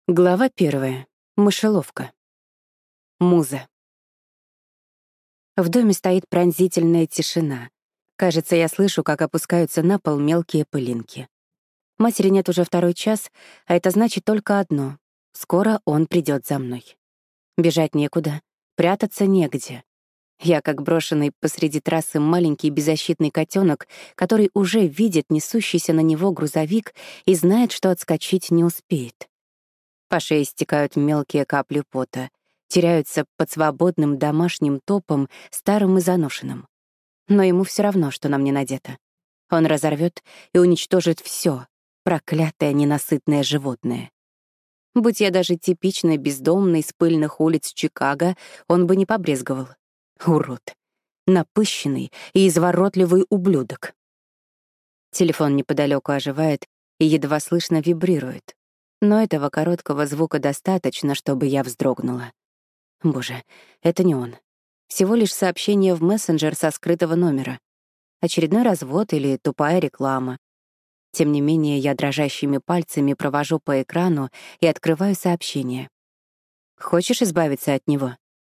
Глава 1. Мышеловка. Муза. В доме стоит пронзительная тишина. Кажется, я слышу, как опускаются на пол мелкие пылинки. Матери нет уже второй час, а это значит только одно — скоро он придет за мной. Бежать некуда, прятаться негде. Я как брошенный посреди трассы маленький беззащитный котенок, который уже видит несущийся на него грузовик и знает, что отскочить не успеет. По шее стекают мелкие капли пота, теряются под свободным домашним топом, старым и заношенным. Но ему все равно, что на мне надето. Он разорвет и уничтожит все, проклятое ненасытное животное. Будь я даже типичной бездомной с пыльных улиц Чикаго, он бы не побрезговал. Урод. Напыщенный и изворотливый ублюдок. Телефон неподалеку оживает и едва слышно вибрирует. Но этого короткого звука достаточно, чтобы я вздрогнула. Боже, это не он. Всего лишь сообщение в мессенджер со скрытого номера. Очередной развод или тупая реклама. Тем не менее, я дрожащими пальцами провожу по экрану и открываю сообщение. «Хочешь избавиться от него?»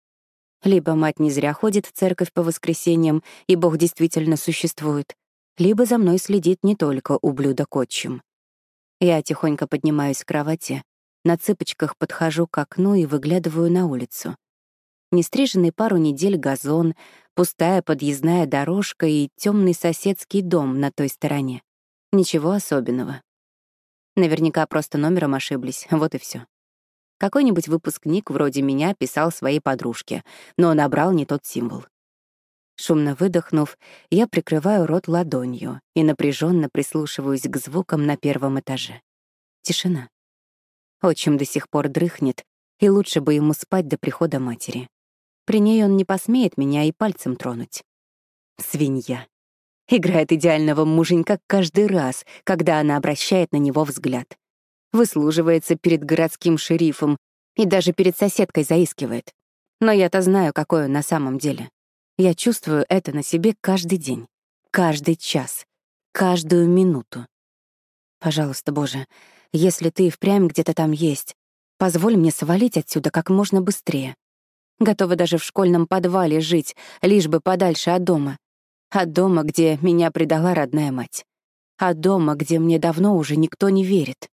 Либо мать не зря ходит в церковь по воскресеньям, и Бог действительно существует, либо за мной следит не только ублюдок-отчим. Я тихонько поднимаюсь с кровати, на цыпочках подхожу к окну и выглядываю на улицу. Нестриженный пару недель газон, пустая подъездная дорожка и темный соседский дом на той стороне. Ничего особенного. Наверняка просто номером ошиблись, вот и все. Какой-нибудь выпускник вроде меня писал своей подружке, но набрал не тот символ. Шумно выдохнув, я прикрываю рот ладонью и напряженно прислушиваюсь к звукам на первом этаже. Тишина. Отчим до сих пор дрыхнет, и лучше бы ему спать до прихода матери. При ней он не посмеет меня и пальцем тронуть. Свинья. Играет идеального муженька каждый раз, когда она обращает на него взгляд. Выслуживается перед городским шерифом и даже перед соседкой заискивает. Но я-то знаю, какой он на самом деле. Я чувствую это на себе каждый день, каждый час, каждую минуту. Пожалуйста, Боже, если ты и впрямь где-то там есть, позволь мне свалить отсюда как можно быстрее. Готова даже в школьном подвале жить, лишь бы подальше от дома. От дома, где меня предала родная мать. От дома, где мне давно уже никто не верит.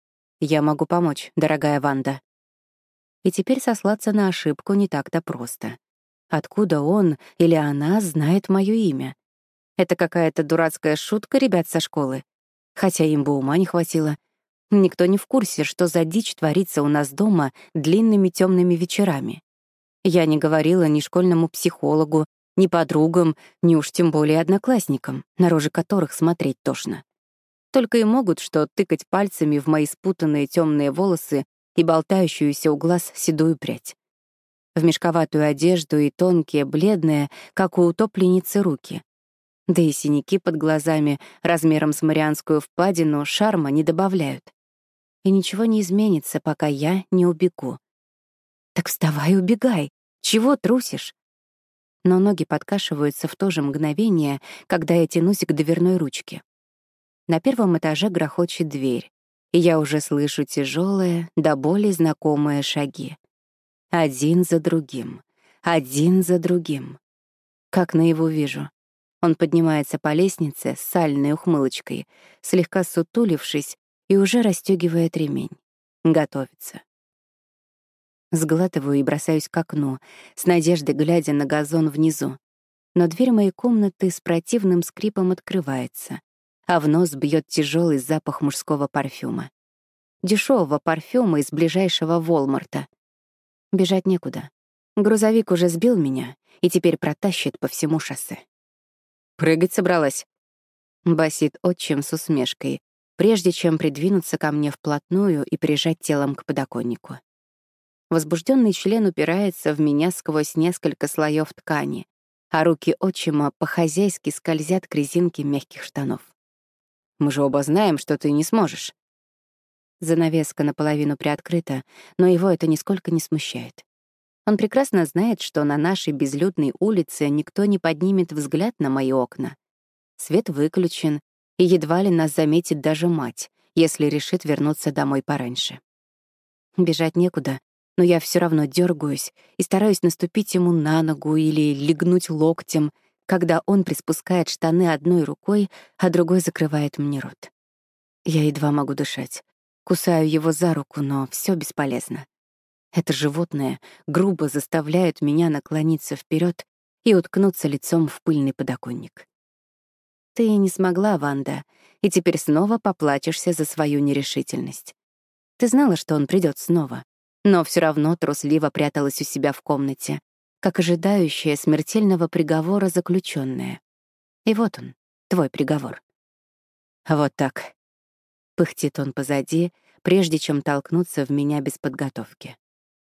Я могу помочь, дорогая Ванда. И теперь сослаться на ошибку не так-то просто. Откуда он или она знает моё имя? Это какая-то дурацкая шутка ребят со школы. Хотя им бы ума не хватило. Никто не в курсе, что за дичь творится у нас дома длинными тёмными вечерами. Я не говорила ни школьному психологу, ни подругам, ни уж тем более одноклассникам, на рожи которых смотреть тошно. Только и могут что тыкать пальцами в мои спутанные тёмные волосы и болтающуюся у глаз седую прядь. В мешковатую одежду и тонкие, бледные, как у утопленницы, руки. Да и синяки под глазами размером с Марианскую впадину шарма не добавляют. И ничего не изменится, пока я не убегу. Так вставай и убегай. Чего трусишь? Но ноги подкашиваются в то же мгновение, когда я тянусь к дверной ручке. На первом этаже грохочет дверь, и я уже слышу тяжелые, до боли знакомые шаги. Один за другим, один за другим. Как наяву вижу. Он поднимается по лестнице с сальной ухмылочкой, слегка сутулившись, и уже расстёгивает ремень. Готовится. Сглатываю и бросаюсь к окну, с надеждой глядя на газон внизу. Но дверь моей комнаты с противным скрипом открывается, а в нос бьёт тяжёлый запах мужского парфюма. Дешёвого парфюма из ближайшего Волмарта. Бежать некуда. Грузовик уже сбил меня и теперь протащит по всему шоссе. «Прыгать собралась?» — басит отчим с усмешкой, прежде чем придвинуться ко мне вплотную и прижать телом к подоконнику. Возбужденный член упирается в меня сквозь несколько слоев ткани, а руки отчима по-хозяйски скользят к резинке мягких штанов. «Мы же оба знаем, что ты не сможешь». Занавеска наполовину приоткрыта, но его это нисколько не смущает. Он прекрасно знает, что на нашей безлюдной улице никто не поднимет взгляд на мои окна. Свет выключен, и едва ли нас заметит даже мать, если решит вернуться домой пораньше. Бежать некуда, но я все равно дергаюсь и стараюсь наступить ему на ногу или легнуть локтем, когда он приспускает штаны одной рукой, а другой закрывает мне рот. Я едва могу дышать. Кусаю его за руку, но все бесполезно. Это животное грубо заставляет меня наклониться вперед и уткнуться лицом в пыльный подоконник. Ты не смогла, Ванда, и теперь снова поплачешься за свою нерешительность. Ты знала, что он придет снова, но все равно трусливо пряталась у себя в комнате, как ожидающая смертельного приговора заключенная. И вот он, твой приговор. Вот так. Пыхтит он позади, прежде чем толкнуться в меня без подготовки.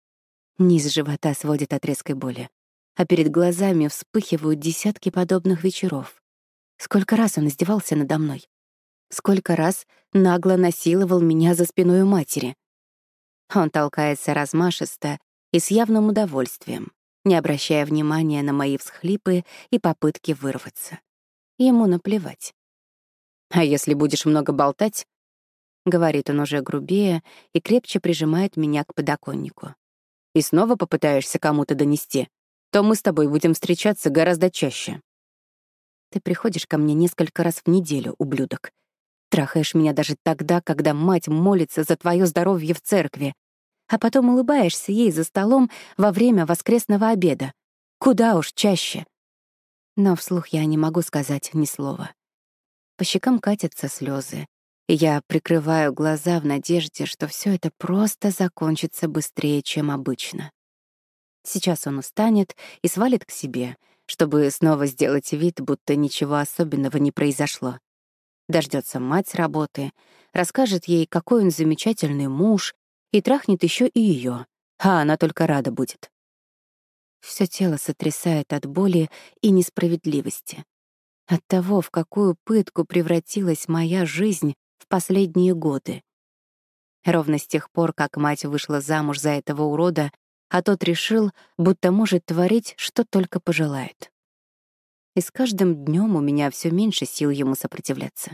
Низ живота сводит от резкой боли, а перед глазами вспыхивают десятки подобных вечеров. Сколько раз он издевался надо мной. Сколько раз нагло насиловал меня за спиной у матери. Он толкается размашисто и с явным удовольствием, не обращая внимания на мои всхлипы и попытки вырваться. Ему наплевать. «А если будешь много болтать?» — говорит он уже грубее и крепче прижимает меня к подоконнику. «И снова попытаешься кому-то донести, то мы с тобой будем встречаться гораздо чаще». Ты приходишь ко мне несколько раз в неделю, ублюдок. Трахаешь меня даже тогда, когда мать молится за твое здоровье в церкви, а потом улыбаешься ей за столом во время воскресного обеда. Куда уж чаще. Но вслух я не могу сказать ни слова. По щекам катятся слезы, и я прикрываю глаза в надежде, что все это просто закончится быстрее, чем обычно. Сейчас он устанет и свалит к себе, чтобы снова сделать вид, будто ничего особенного не произошло. Дождется мать с работы, расскажет ей, какой он замечательный муж, и трахнет еще и ее, а она только рада будет. Все тело сотрясает от боли и несправедливости. От того, в какую пытку превратилась моя жизнь в последние годы. Ровно с тех пор, как мать вышла замуж за этого урода, а тот решил, будто может творить, что только пожелает. И с каждым днем у меня все меньше сил ему сопротивляться.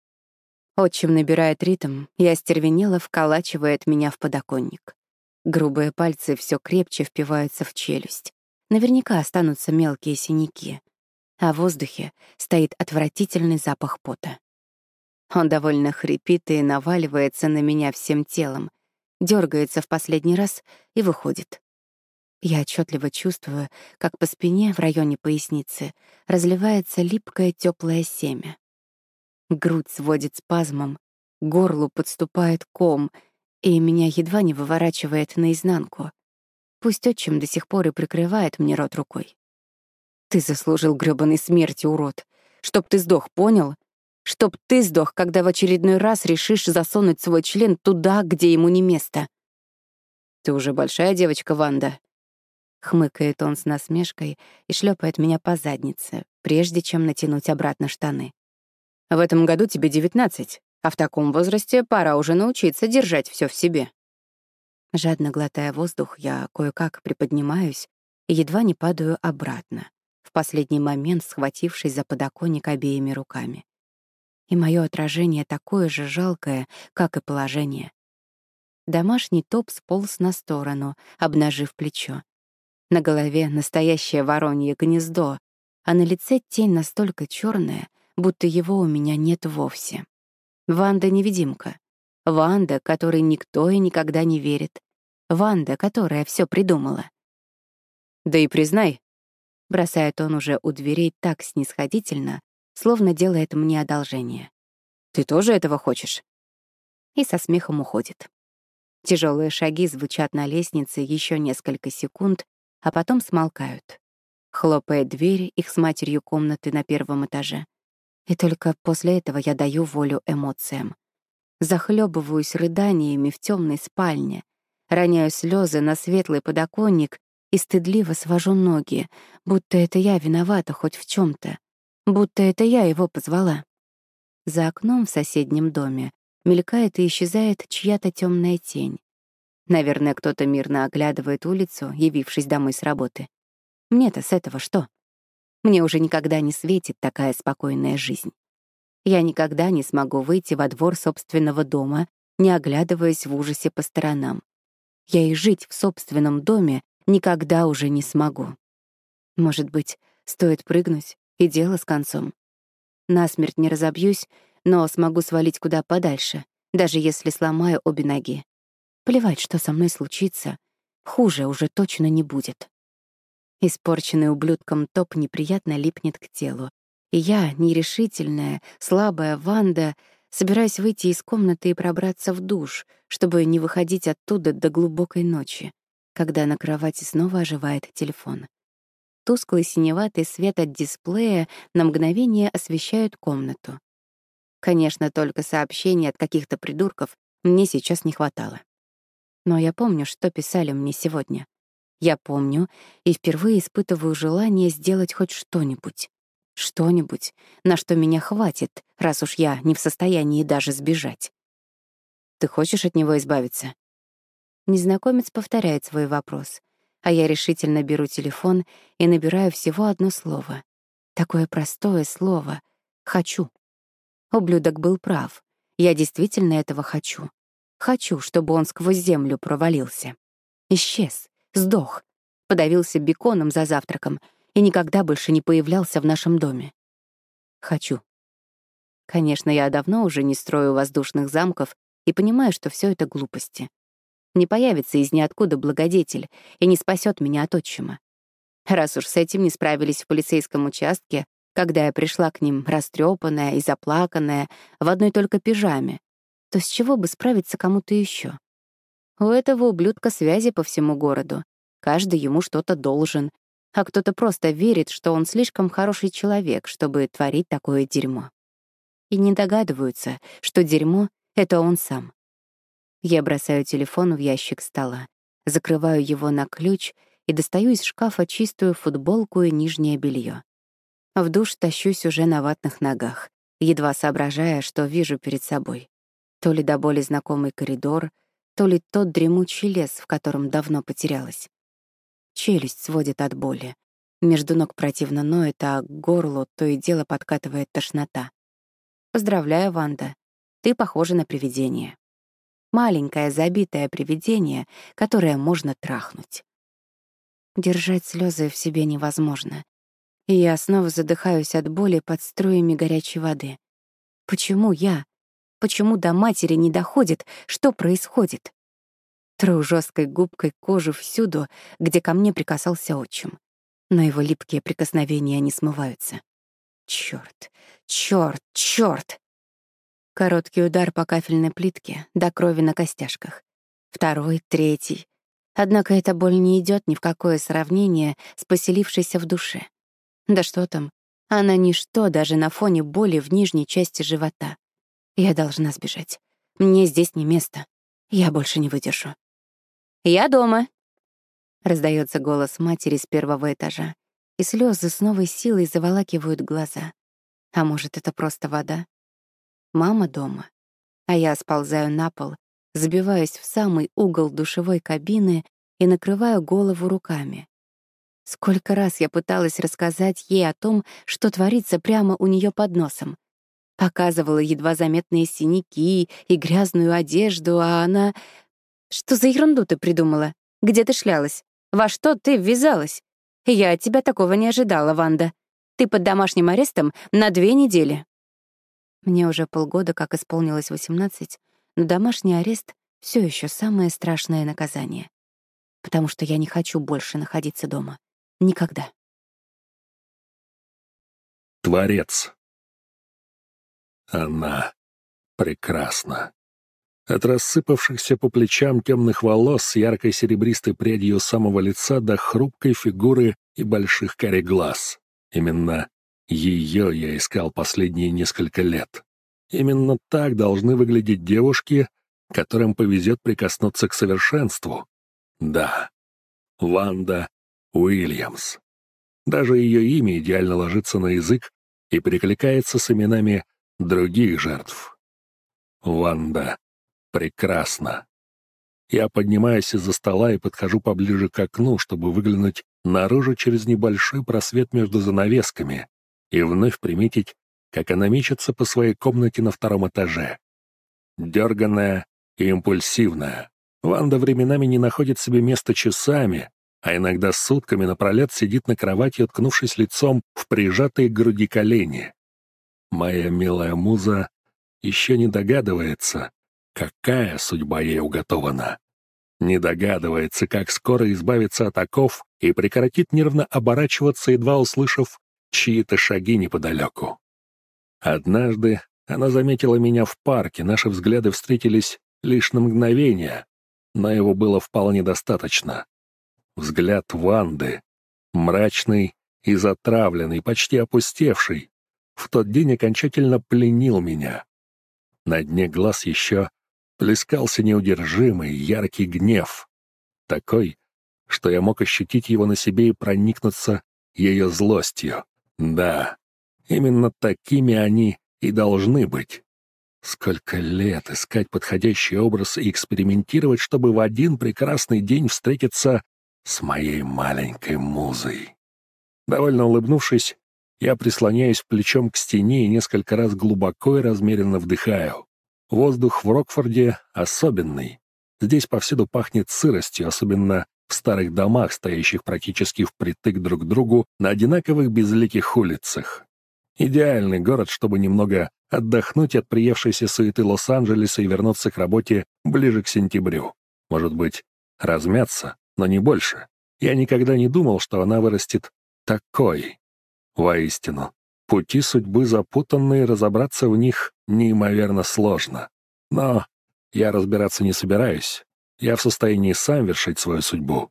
Отчим набирает ритм и остервенело вколачивает меня в подоконник. Грубые пальцы все крепче впиваются в челюсть. Наверняка останутся мелкие синяки. А в воздухе стоит отвратительный запах пота. Он довольно хрипит и наваливается на меня всем телом, дергается в последний раз и выходит. Я отчетливо чувствую, как по спине в районе поясницы разливается липкое теплое семя. Грудь сводит спазмом, к горлу подступает ком, и меня едва не выворачивает наизнанку. Пусть отчим до сих пор и прикрывает мне рот рукой. Ты заслужил грёбаной смерти, урод. Чтоб ты сдох, понял? Чтоб ты сдох, когда в очередной раз решишь засунуть свой член туда, где ему не место. Ты уже большая девочка, Ванда. Хмыкает он с насмешкой и шлепает меня по заднице, прежде чем натянуть обратно штаны. В этом году тебе 19, а в таком возрасте пора уже научиться держать все в себе. Жадно глотая воздух, я кое-как приподнимаюсь и едва не падаю обратно, в последний момент схватившись за подоконник обеими руками. И мое отражение такое же жалкое, как и положение. Домашний топ сполз на сторону, обнажив плечо. На голове настоящее воронье гнездо, а на лице тень настолько черная, будто его у меня нет вовсе. Ванда-невидимка. Ванда, которой никто и никогда не верит. Ванда, которая все придумала. «Да и признай», — бросает он уже у дверей так снисходительно, словно делает мне одолжение. «Ты тоже этого хочешь?» И со смехом уходит. Тяжелые шаги звучат на лестнице еще несколько секунд, а потом смолкают. Хлопает дверь их с матерью комнаты на первом этаже. И только после этого я даю волю эмоциям. Захлебываюсь рыданиями в темной спальне, роняю слезы на светлый подоконник и стыдливо свожу ноги, будто это я виновата хоть в чем-то, будто это я его позвала. За окном в соседнем доме мелькает и исчезает чья-то темная тень. Наверное, кто-то мирно оглядывает улицу, явившись домой с работы. Мне-то с этого что? Мне уже никогда не светит такая спокойная жизнь. Я никогда не смогу выйти во двор собственного дома, не оглядываясь в ужасе по сторонам. Я и жить в собственном доме никогда уже не смогу. Может быть, стоит прыгнуть, и дело с концом. Насмерть не разобьюсь, но смогу свалить куда подальше, даже если сломаю обе ноги. Плевать, что со мной случится, хуже уже точно не будет. Испорченный ублюдком топ неприятно липнет к телу. И я, нерешительная, слабая Ванда, собираюсь выйти из комнаты и пробраться в душ, чтобы не выходить оттуда до глубокой ночи, когда на кровати снова оживает телефон. Тусклый синеватый свет от дисплея на мгновение освещает комнату. Конечно, только сообщений от каких-то придурков мне сейчас не хватало. Но я помню, что писали мне сегодня. Я помню и впервые испытываю желание сделать хоть что-нибудь. Что-нибудь, на что меня хватит, раз уж я не в состоянии даже сбежать. «Ты хочешь от него избавиться?» Незнакомец повторяет свой вопрос, а я решительно беру телефон и набираю всего одно слово. Такое простое слово — «хочу». Ублюдок был прав. Я действительно этого хочу. Хочу, чтобы он сквозь землю провалился. Исчез, сдох, подавился беконом за завтраком и никогда больше не появлялся в нашем доме. Хочу. Конечно, я давно уже не строю воздушных замков и понимаю, что все это глупости. Не появится из ниоткуда благодетель и не спасет меня от отчима. Раз уж с этим не справились в полицейском участке, когда я пришла к ним растрепанная и заплаканная в одной только пижаме, то с чего бы справиться кому-то еще? У этого ублюдка связи по всему городу. Каждый ему что-то должен, а кто-то просто верит, что он слишком хороший человек, чтобы творить такое дерьмо. И не догадываются, что дерьмо — это он сам. Я бросаю телефон в ящик стола, закрываю его на ключ и достаю из шкафа чистую футболку и нижнее белье. В душ тащусь уже на ватных ногах, едва соображая, что вижу перед собой. То ли до боли знакомый коридор, то ли тот дремучий лес, в котором давно потерялась. Челюсть сводит от боли. Между ног противно ноет, а к горлу то и дело подкатывает тошнота. Поздравляю, Ванда. Ты похожа на привидение. Маленькое забитое привидение, которое можно трахнуть. Держать слезы в себе невозможно. И я снова задыхаюсь от боли под струями горячей воды. Почему я? Почему до матери не доходит, что происходит? Тру жесткой губкой кожу всюду, где ко мне прикасался отчим. Но его липкие прикосновения не смываются. Чёрт, чёрт, чёрт! Короткий удар по кафельной плитке, до крови на костяшках. Второй, третий. Однако эта боль не идёт ни в какое сравнение с поселившейся в душе. Да что там, она ничто даже на фоне боли в нижней части живота. Я должна сбежать. Мне здесь не место. Я больше не выдержу. «Я дома!» — раздается голос матери с первого этажа, и слезы с новой силой заволакивают глаза. А может, это просто вода? Мама дома. А я сползаю на пол, забиваюсь в самый угол душевой кабины и накрываю голову руками. Сколько раз я пыталась рассказать ей о том, что творится прямо у нее под носом. Показывала едва заметные синяки и грязную одежду, а она... «Что за ерунду ты придумала? Где ты шлялась? Во что ты ввязалась? Я от тебя такого не ожидала, Ванда. Ты под домашним арестом на 2 недели». Мне уже полгода как исполнилось 18, но домашний арест все еще самое страшное наказание. Потому что я не хочу больше находиться дома. Никогда. Творец. Она прекрасна. От рассыпавшихся по плечам темных волос с яркой серебристой прядью самого лица до хрупкой фигуры и больших карих глаз. Именно ее я искал последние несколько лет. Именно так должны выглядеть девушки, которым повезет прикоснуться к совершенству. Да, Ванда Уильямс. Даже ее имя идеально ложится на язык и перекликается с именами других жертв. Ванда прекрасно. Я поднимаюсь из-за стола и подхожу поближе к окну, чтобы выглянуть наружу через небольшой просвет между занавесками и вновь приметить, как она мечется по своей комнате на 2-м этаже. Дерганная и импульсивная, Ванда временами не находит себе места часами, а иногда сутками напролет сидит на кровати, уткнувшись лицом в прижатые к груди колени. Моя милая муза еще не догадывается, какая судьба ей уготована. Не догадывается, как скоро избавиться от оков и прекратит нервно оборачиваться, едва услышав чьи-то шаги неподалеку. Однажды она заметила меня в парке, наши взгляды встретились лишь на мгновение, но его было вполне достаточно. Взгляд Ванды, мрачный и затравленный, почти опустевший, в тот день окончательно пленил меня. На дне глаз еще плескался неудержимый, яркий гнев, такой, что я мог ощутить его на себе и проникнуться ее злостью. Да, именно такими они и должны быть. Сколько лет искать подходящий образ и экспериментировать, чтобы в один прекрасный день встретиться с моей маленькой музой. Довольно улыбнувшись, я прислоняюсь плечом к стене и несколько раз глубоко и размеренно вдыхаю. Воздух в Рокфорде особенный. Здесь повсюду пахнет сыростью, особенно в старых домах, стоящих практически впритык друг к другу на одинаковых безликих улицах. Идеальный город, чтобы немного отдохнуть от приевшейся суеты Лос-Анджелеса и вернуться к работе ближе к сентябрю. Может быть, размяться, но не больше. Я никогда не думал, что она вырастет такой. Воистину, пути судьбы запутанные, разобраться в них неимоверно сложно. Но я разбираться не собираюсь. Я в состоянии сам вершить свою судьбу.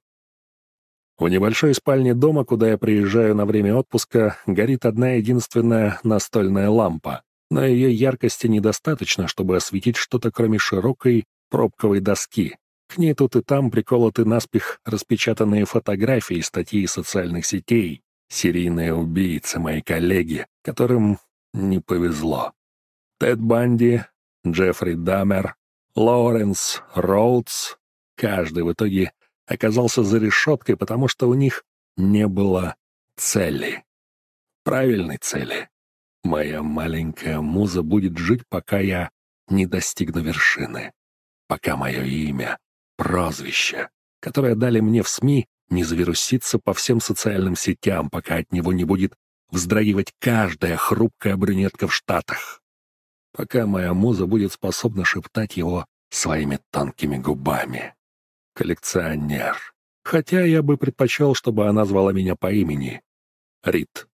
В небольшой спальне дома, куда я приезжаю на время отпуска, горит одна единственная настольная лампа, но ее яркости недостаточно, чтобы осветить что-то, кроме широкой пробковой доски. К ней тут и там приколоты наспех распечатанные фотографии и статьи из социальных сетей. Серийные убийцы, мои коллеги, которым не повезло. Тед Банди, Джеффри Даммер, Лоуренс Роудс. Каждый в итоге оказался за решеткой, потому что у них не было цели. Правильной цели. Моя маленькая муза будет жить, пока я не достигну вершины. Пока мое имя, прозвище, которое дали мне в СМИ, не завирусится по всем социальным сетям, пока от него не будет вздрагивать каждая хрупкая брюнетка в Штатах. Пока моя муза будет способна шептать его своими тонкими губами. Коллекционер. Хотя я бы предпочел, чтобы она звала меня по имени. Рит.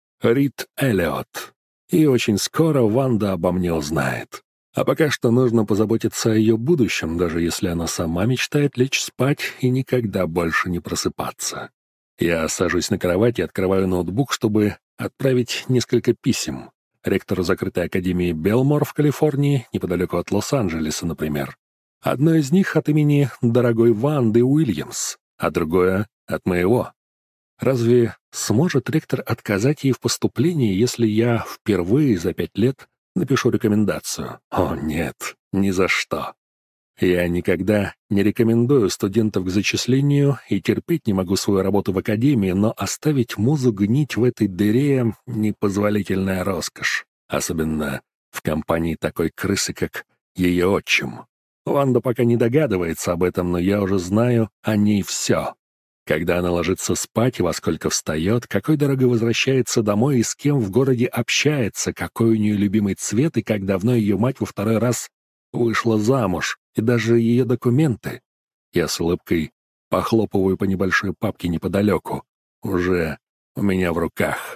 Рит Эллиот. И очень скоро Ванда обо мне узнает. А пока что нужно позаботиться о ее будущем, даже если она сама мечтает лечь спать и никогда больше не просыпаться. Я сажусь на кровать и открываю ноутбук, чтобы отправить несколько писем. Ректору закрытой академии Белмор в Калифорнии, неподалеку от Лос-Анджелеса, например. Одно из них от имени дорогой Ванды Уильямс, а другое — от моего. Разве сможет ректор отказать ей в поступлении, если я впервые за 5 лет напишу рекомендацию? О, нет, ни за что. Я никогда не рекомендую студентов к зачислению и терпеть не могу свою работу в академии, но оставить музу гнить в этой дыре — непозволительная роскошь, особенно в компании такой крысы, как ее отчим. Ванда пока не догадывается об этом, но я уже знаю о ней все. Когда она ложится спать и во сколько встает, какой дорогой возвращается домой и с кем в городе общается, какой у нее любимый цвет и как давно ее мать во второй раз вышла замуж, и даже ее документы. Я с улыбкой похлопываю по небольшой папке неподалеку. Уже у меня в руках.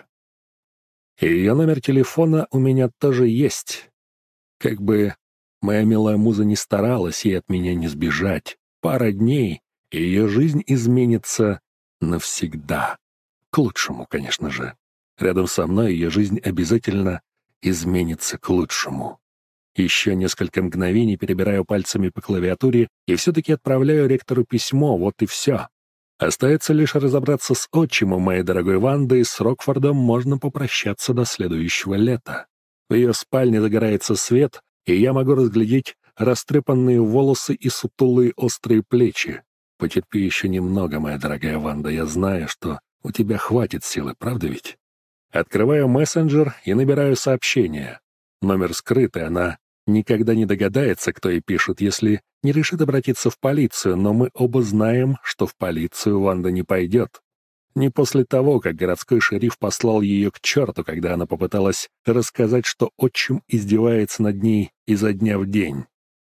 И ее номер телефона у меня тоже есть. Как бы моя милая муза не старалась, ей от меня не сбежать. Пара дней, и ее жизнь изменится навсегда. К лучшему, конечно же. Рядом со мной ее жизнь обязательно изменится к лучшему. Еще несколько мгновений перебираю пальцами по клавиатуре и все-таки отправляю ректору письмо, вот и все. Остается лишь разобраться с отчимом моей дорогой Ванды, и с Рокфордом можно попрощаться до следующего лета. В ее спальне загорается свет, и я могу разглядеть растрепанные волосы и сутулые острые плечи. Потерпи еще немного, моя дорогая Ванда, я знаю, что у тебя хватит силы, правда ведь? Открываю мессенджер и набираю сообщение. Номер скрытый, она никогда не догадается, кто ей пишет, если не решит обратиться в полицию, но мы оба знаем, что в полицию Ванда не пойдет. Не после того, как городской шериф послал ее к черту, когда она попыталась рассказать, что отчим издевается над ней изо дня в день.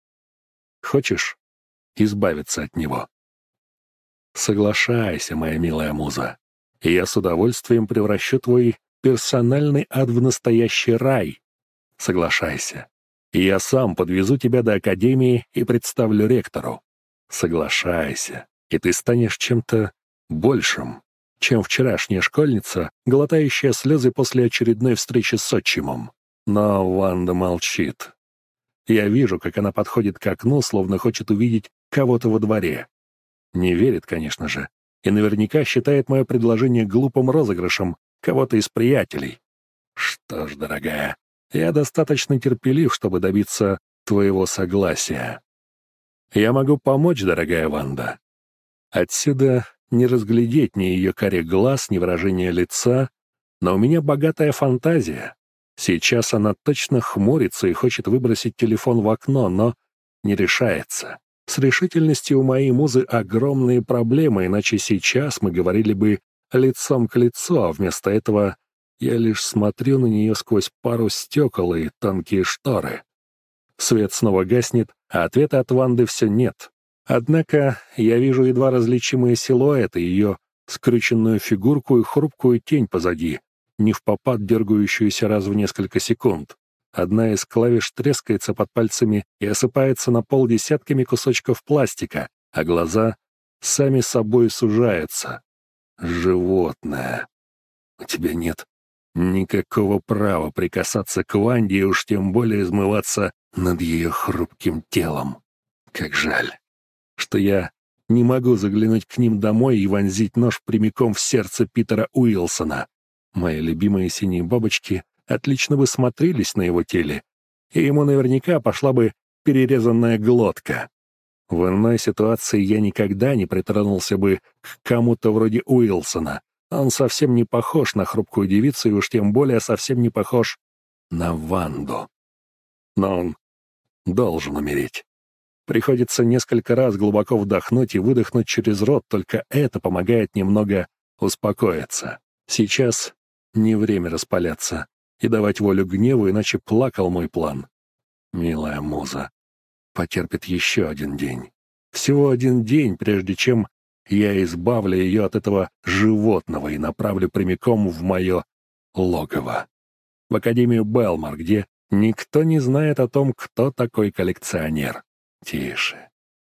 Хочешь избавиться от него? Соглашайся, моя милая муза, и я с удовольствием превращу твой персональный ад в настоящий рай. Соглашайся, и я сам подвезу тебя до академии и представлю ректору. Соглашайся, и ты станешь чем-то большим, чем вчерашняя школьница, глотающая слезы после очередной встречи с отчимом. Но Ванда молчит. Я вижу, как она подходит к окну, словно хочет увидеть кого-то во дворе. Не верит, конечно же, и наверняка считает мое предложение глупым розыгрышем кого-то из приятелей. Что ж, дорогая, я достаточно терпелив, чтобы добиться твоего согласия. Я могу помочь, дорогая Ванда. Отсюда не разглядеть ни ее карих глаз, ни выражения лица, но у меня богатая фантазия. Сейчас она точно хмурится и хочет выбросить телефон в окно, но не решается. С решительностью у моей музы огромные проблемы, иначе сейчас мы говорили бы лицом к лицу, а вместо этого я лишь смотрю на нее сквозь пару стекол и тонкие шторы. Свет снова гаснет, а ответа от Ванды все нет. Однако я вижу едва различимые силуэты, ее скрюченную фигурку и хрупкую тень позади, невпопад дергающуюся раз в несколько секунд. Одна из клавиш трескается под пальцами и осыпается на пол десятками кусочков пластика, а глаза сами собой сужаются. Животное. У тебя нет никакого права прикасаться к Ванде и уж тем более измываться над ее хрупким телом. Как жаль, что я не могу заглянуть к ним домой и вонзить нож прямиком в сердце Питера Уилсона. Мои любимые синие бабочки отлично бы смотрелись на его теле, и ему наверняка пошла бы перерезанная глотка. В иной ситуации я никогда не притронулся бы к кому-то вроде Уилсона. Он совсем не похож на хрупкую девицу и уж тем более совсем не похож на Ванду. Но он должен умереть. Приходится несколько раз глубоко вдохнуть и выдохнуть через рот, только это помогает немного успокоиться. Сейчас не время распаляться и давать волю гневу, иначе плакал мой план. Милая муза потерпит еще один день. Всего один день, прежде чем я избавлю ее от этого животного и направлю прямиком в мое логово. В Академию Белмар, где никто не знает о том, кто такой коллекционер. Тише,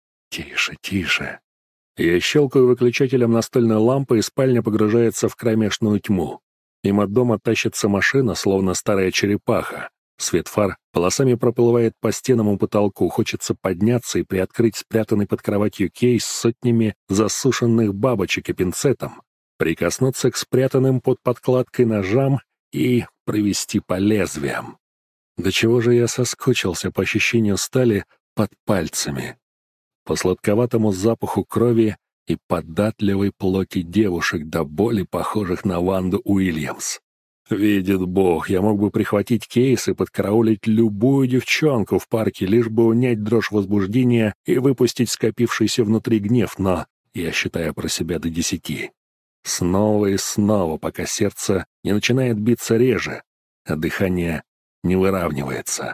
тише, тише. Я щелкаю выключателем настольной лампы, и спальня погружается в кромешную тьму. Мимо дома тащится машина, словно старая черепаха. Свет фар полосами проплывает по стенам и потолку. Хочется подняться и приоткрыть спрятанный под кроватью кейс с сотнями засушенных бабочек и пинцетом, прикоснуться к спрятанным под подкладкой ножам и провести по лезвиям. До чего же я соскучился по ощущению стали под пальцами, по сладковатому запаху крови и податливой плоти девушек, до боли похожих на Ванду Уильямс. Видит Бог, я мог бы прихватить кейс и подкараулить любую девчонку в парке, лишь бы унять дрожь возбуждения и выпустить скопившийся внутри гнев, но я считаю про себя до 10. Снова и снова, пока сердце не начинает биться реже, а дыхание не выравнивается.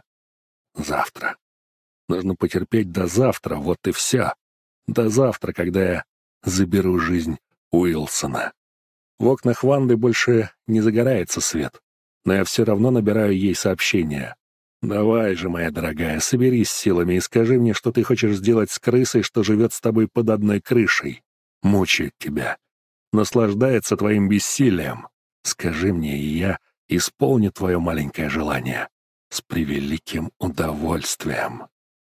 Завтра. Нужно потерпеть до завтра, вот и все. До завтра, когда я заберу жизнь Уилсона. В окнах Ванды больше не загорается свет, но я все равно набираю ей сообщение. «Давай же, моя дорогая, соберись с силами и скажи мне, что ты хочешь сделать с крысой, что живет с тобой под одной крышей, мучает тебя, наслаждается твоим бессилием. Скажи мне, и я исполню твое маленькое желание с превеликим удовольствием.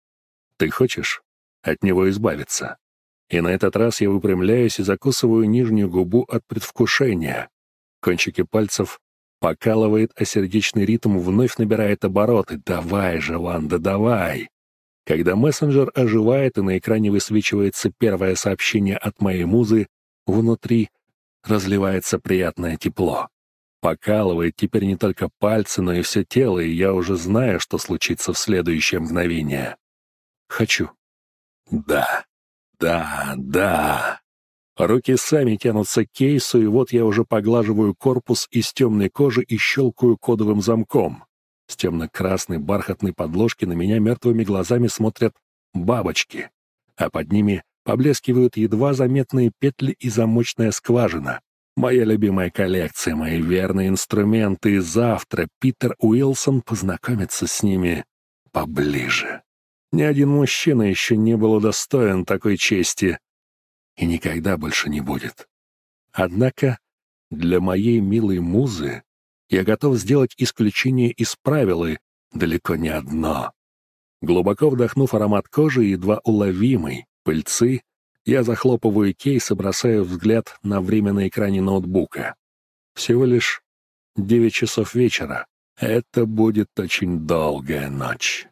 Ты хочешь от него избавиться?» И на этот раз я выпрямляюсь и закусываю нижнюю губу от предвкушения. Кончики пальцев покалывает, а сердечный ритм вновь набирает обороты. «Давай же, Ванда, давай!» Когда мессенджер оживает и на экране высвечивается первое сообщение от моей музы, внутри разливается приятное тепло. Покалывает теперь не только пальцы, но и все тело, и я уже знаю, что случится в следующее мгновение. Хочу. Да, да, да. Руки сами тянутся к кейсу, и вот я уже поглаживаю корпус из темной кожи и щелкаю кодовым замком. С темно-красной бархатной подложки на меня мертвыми глазами смотрят бабочки, а под ними поблескивают едва заметные петли и замочная скважина. Моя любимая коллекция, мои верные инструменты, и завтра Питер Уилсон познакомится с ними поближе. Ни один мужчина еще не был удостоен такой чести и никогда больше не будет. Однако для моей милой музы я готов сделать исключение из правил, и далеко не одно. Глубоко вдохнув аромат кожи и едва уловимой пыльцы, я захлопываю кейс и бросаю взгляд на время на экране ноутбука. Всего лишь 9 часов вечера. Это будет очень долгая ночь.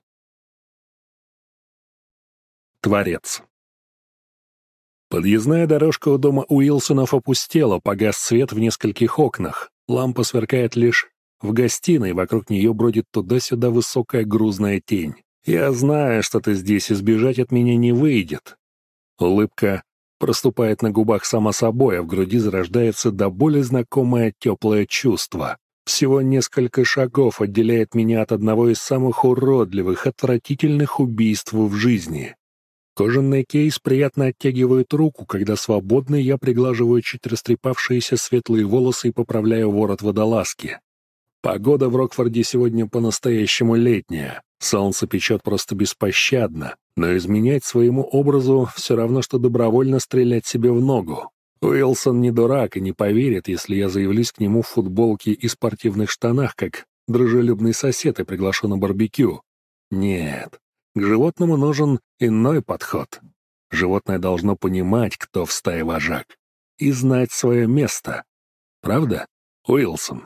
Творец. Подъездная дорожка у дома Уилсонов опустела, погас свет в нескольких окнах. Лампа сверкает лишь в гостиной, вокруг нее бродит туда-сюда высокая грузная тень. Я знаю, что ты здесь, и сбежать от меня не выйдет. Улыбка проступает на губах сама собой, а в груди зарождается до боли знакомое теплое чувство. Всего несколько шагов отделяет меня от одного из самых уродливых, отвратительных убийств в жизни. Кожаный кейс приятно оттягивает руку, когда свободный я приглаживаю чуть растрепавшиеся светлые волосы и поправляю ворот водолазки. Погода в Рокфорде сегодня по-настоящему летняя. Солнце печет просто беспощадно, но изменять своему образу все равно, что добровольно стрелять себе в ногу. Уилсон не дурак и не поверит, если я заявлюсь к нему в футболке и спортивных штанах, как дружелюбный сосед, и приглашу на барбекю. Нет. К животному нужен иной подход. Животное должно понимать, кто в стае вожак, и знать свое место. Правда, Уилсон?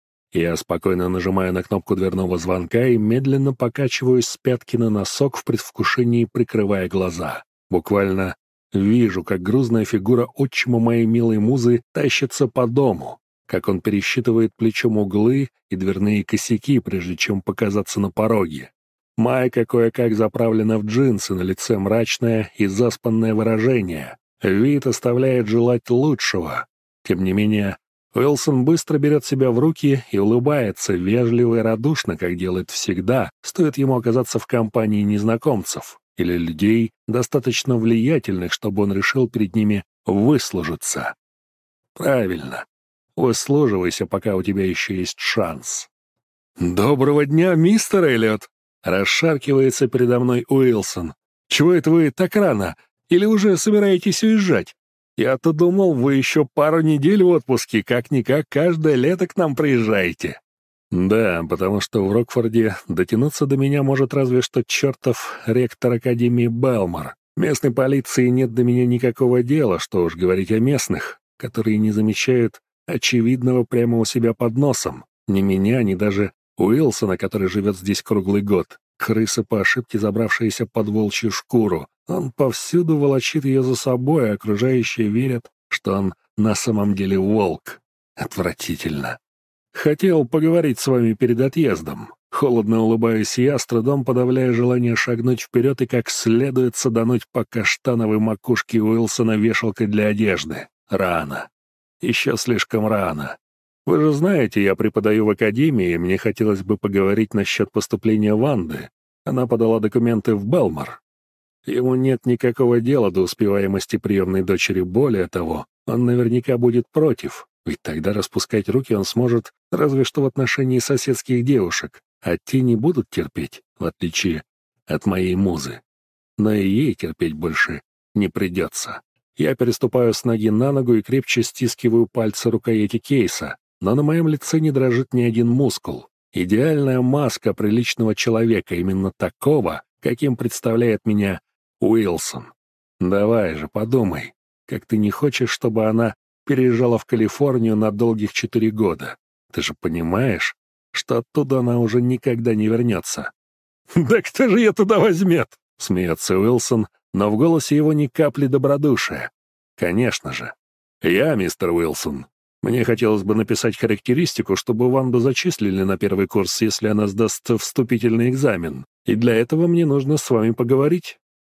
Я спокойно нажимаю на кнопку дверного звонка и медленно покачиваюсь с пятки на носок в предвкушении, прикрывая глаза. Буквально вижу, как грузная фигура отчима моей милой музы тащится по дому, как он пересчитывает плечом углы и дверные косяки, прежде чем показаться на пороге. Майка кое-как заправлена в джинсы, на лице мрачное и заспанное выражение. Вид оставляет желать лучшего. Тем не менее, Уилсон быстро берет себя в руки и улыбается, вежливо и радушно, как делает всегда, стоит ему оказаться в компании незнакомцев или людей, достаточно влиятельных, чтобы он решил перед ними выслужиться. Правильно. Выслуживайся, пока у тебя еще есть шанс. «Доброго дня, мистер Эллиот!» Расшаркивается передо мной Уилсон. «Чего это вы так рано? Или уже собираетесь уезжать? Я-то думал, вы еще пару недель в отпуске, как-никак каждое лето к нам приезжаете». «Да, потому что в Рокфорде дотянуться до меня может разве что чертов ректор Академии Белмор. Местной полиции нет до меня никакого дела, что уж говорить о местных, которые не замечают очевидного прямо у себя под носом. Ни меня, ни даже Уилсона, который живет здесь круглый год. Крыса по ошибке, забравшаяся под волчью шкуру. Он повсюду волочит ее за собой, а окружающие верят, что он на самом деле волк. Отвратительно. Хотел поговорить с вами перед отъездом. Холодно улыбаюсь я, с трудом подавляя желание шагнуть вперед и как следует садануть по каштановой макушке Уилсона вешалкой для одежды. Рано. Еще слишком рано. Вы же знаете, я преподаю в академии, и мне хотелось бы поговорить насчет поступления Ванды. Она подала документы в Белмор. Ему нет никакого дела до успеваемости приемной дочери, более того, он наверняка будет против, ведь тогда распускать руки он сможет разве что в отношении соседских девушек, а те не будут терпеть, в отличие от моей музы. Но и ей терпеть больше не придется. Я переступаю с ноги на ногу и крепче стискиваю пальцы рукояти кейса, но на моем лице не дрожит ни один мускул. Идеальная маска приличного человека, именно такого, каким представляет меня Уилсон. Давай же, подумай, как ты не хочешь, чтобы она переезжала в Калифорнию на долгих 4 года. Ты же понимаешь, что оттуда она уже никогда не вернется. «Да кто же ее туда возьмет?» — смеется Уилсон, но в голосе его ни капли добродушия. «Конечно же. Я, мистер Уилсон. Мне хотелось бы написать характеристику, чтобы Ванду зачислили на первый курс, если она сдаст вступительный экзамен. И для этого мне нужно с вами поговорить.